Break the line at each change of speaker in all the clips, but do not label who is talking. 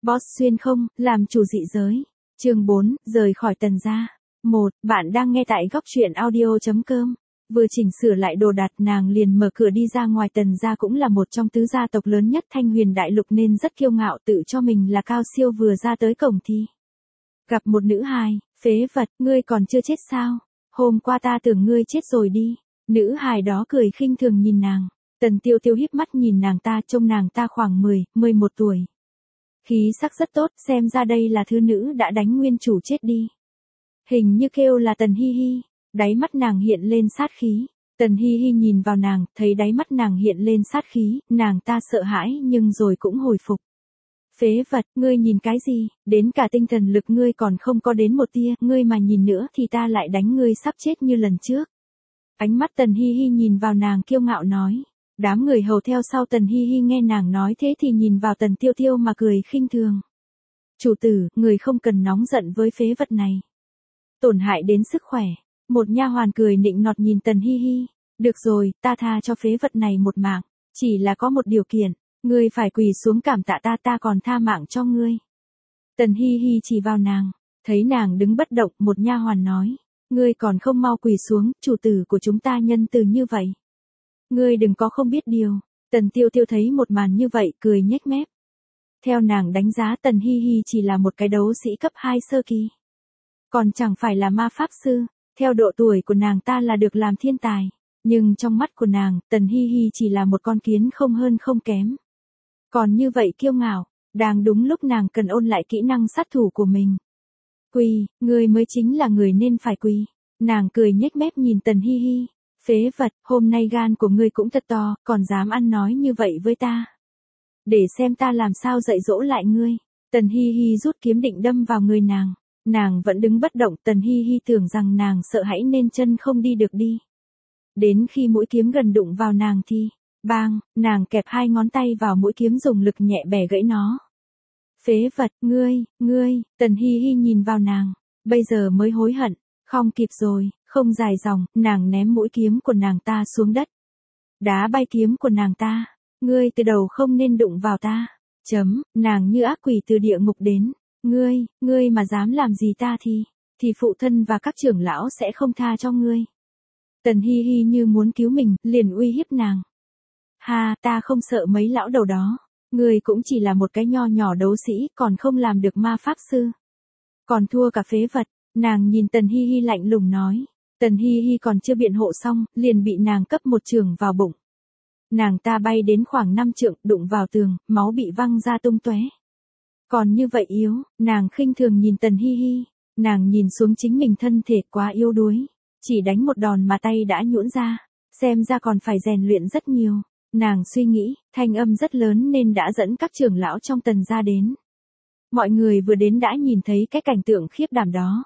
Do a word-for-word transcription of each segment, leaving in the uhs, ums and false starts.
Boss xuyên không, làm chủ dị giới. Chương bốn, rời khỏi Tần gia. một. Bạn đang nghe tại góc truyện audio chấm com. Vừa chỉnh sửa lại đồ đạc nàng liền mở cửa đi ra ngoài. Tần gia cũng là một trong tứ gia tộc lớn nhất Thanh Huyền Đại Lục nên rất kiêu ngạo tự cho mình là cao siêu. Vừa ra tới cổng thì gặp một nữ hài, phế vật, ngươi còn chưa chết sao? Hôm qua ta tưởng ngươi chết rồi đi. Nữ hài đó cười khinh thường nhìn nàng. Tần Tiêu Tiêu híp mắt nhìn nàng ta, trông nàng ta khoảng mười, mười một tuổi. Khí sắc rất tốt, xem ra đây là thứ nữ đã đánh nguyên chủ chết đi. Hình như kêu là Tần Hi Hi, đáy mắt nàng hiện lên sát khí. Tần Hi Hi nhìn vào nàng, thấy đáy mắt nàng hiện lên sát khí, nàng ta sợ hãi nhưng rồi cũng hồi phục. Phế vật, ngươi nhìn cái gì, đến cả tinh thần lực ngươi còn không có đến một tia, ngươi mà nhìn nữa thì ta lại đánh ngươi sắp chết như lần trước. Ánh mắt Tần Hi Hi nhìn vào nàng kiêu ngạo nói. Đám người hầu theo sau Tần Hi Hi nghe nàng nói thế thì nhìn vào Tần Tiêu Tiêu mà cười khinh thường. Chủ tử, người không cần nóng giận với phế vật này. Tổn hại đến sức khỏe. Một nha hoàn cười nịnh nọt nhìn Tần Hi Hi. Được rồi, ta tha cho phế vật này một mạng. Chỉ là có một điều kiện. Ngươi phải quỳ xuống cảm tạ ta, ta còn tha mạng cho ngươi. Tần Hi Hi chỉ vào nàng. Thấy nàng đứng bất động, một nha hoàn nói. Ngươi còn không mau quỳ xuống, chủ tử của chúng ta nhân từ như vậy. Ngươi đừng có không biết điều. Tần Tiêu Tiêu thấy một màn như vậy cười nhếch mép. Theo nàng đánh giá Tần Hi Hi chỉ là một cái đấu sĩ cấp hai sơ kỳ. Còn chẳng phải là ma pháp sư. Theo độ tuổi của nàng ta là được làm thiên tài. Nhưng trong mắt của nàng, Tần Hi Hi chỉ là một con kiến không hơn không kém. Còn như vậy kiêu ngạo, đang đúng lúc nàng cần ôn lại kỹ năng sát thủ của mình. Quỳ, ngươi mới chính là người nên phải quỳ. Nàng cười nhếch mép nhìn Tần Hi Hi. Phế vật, hôm nay gan của ngươi cũng thật to, còn dám ăn nói như vậy với ta. Để xem ta làm sao dạy dỗ lại ngươi. Tần Hi Hi rút kiếm định đâm vào người nàng. Nàng vẫn đứng bất động, Tần Hi Hi tưởng rằng nàng sợ hãi nên chân không đi được đi. Đến khi mũi kiếm gần đụng vào nàng thì, bang, nàng kẹp hai ngón tay vào mũi kiếm dùng lực nhẹ bẻ gãy nó. Phế vật, ngươi, ngươi, Tần Hi Hi nhìn vào nàng, bây giờ mới hối hận, không kịp rồi. Không dài dòng, nàng ném mũi kiếm của nàng ta xuống đất. Đá bay kiếm của nàng ta. Ngươi từ đầu không nên đụng vào ta. Chấm, nàng như ác quỷ từ địa ngục đến. Ngươi, ngươi mà dám làm gì ta thì, thì phụ thân và các trưởng lão sẽ không tha cho ngươi. Tần Hi Hi như muốn cứu mình, liền uy hiếp nàng. Ha, ta không sợ mấy lão đầu đó. Ngươi cũng chỉ là một cái nho nhỏ đấu sĩ, còn không làm được ma pháp sư. Còn thua cả phế vật, nàng nhìn Tần Hi Hi lạnh lùng nói. Tần Hi Hi còn chưa biện hộ xong, liền bị nàng cấp một chưởng vào bụng. Nàng ta bay đến khoảng năm trượng, đụng vào tường, máu bị văng ra tung tóe. Còn như vậy yếu, nàng khinh thường nhìn Tần Hi Hi, nàng nhìn xuống chính mình thân thể quá yếu đuối, chỉ đánh một đòn mà tay đã nhũn ra, xem ra còn phải rèn luyện rất nhiều. Nàng suy nghĩ, thanh âm rất lớn nên đã dẫn các trưởng lão trong Tần gia đến. Mọi người vừa đến đã nhìn thấy cái cảnh tượng khiếp đảm đó.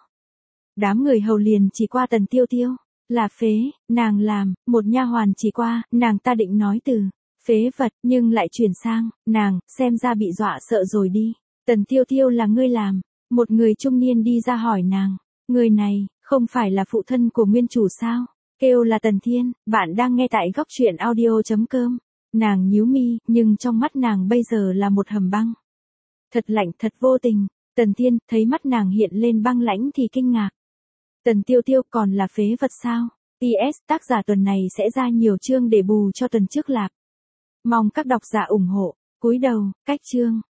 Đám người hầu liền chỉ qua Tần Tiêu Tiêu, là phế, nàng làm, một nha hoàn chỉ qua, nàng ta định nói từ, phế vật, nhưng lại chuyển sang, nàng, xem ra bị dọa sợ rồi đi. Tần Tiêu Tiêu là ngươi làm, một người trung niên đi ra hỏi nàng, người này, không phải là phụ thân của nguyên chủ sao? Kêu là Tần Thiên, bạn đang nghe tại góc truyện audio chấm com. Nàng nhíu mi, nhưng trong mắt nàng bây giờ là một hầm băng. Thật lạnh, thật vô tình. Tần Thiên, thấy mắt nàng hiện lên băng lãnh thì kinh ngạc. Tần Tiêu Tiêu còn là phế vật sao? pê ét tác giả tuần này sẽ ra nhiều chương để bù cho tuần trước lạp. Mong các độc giả ủng hộ. Cúi đầu, cách chương.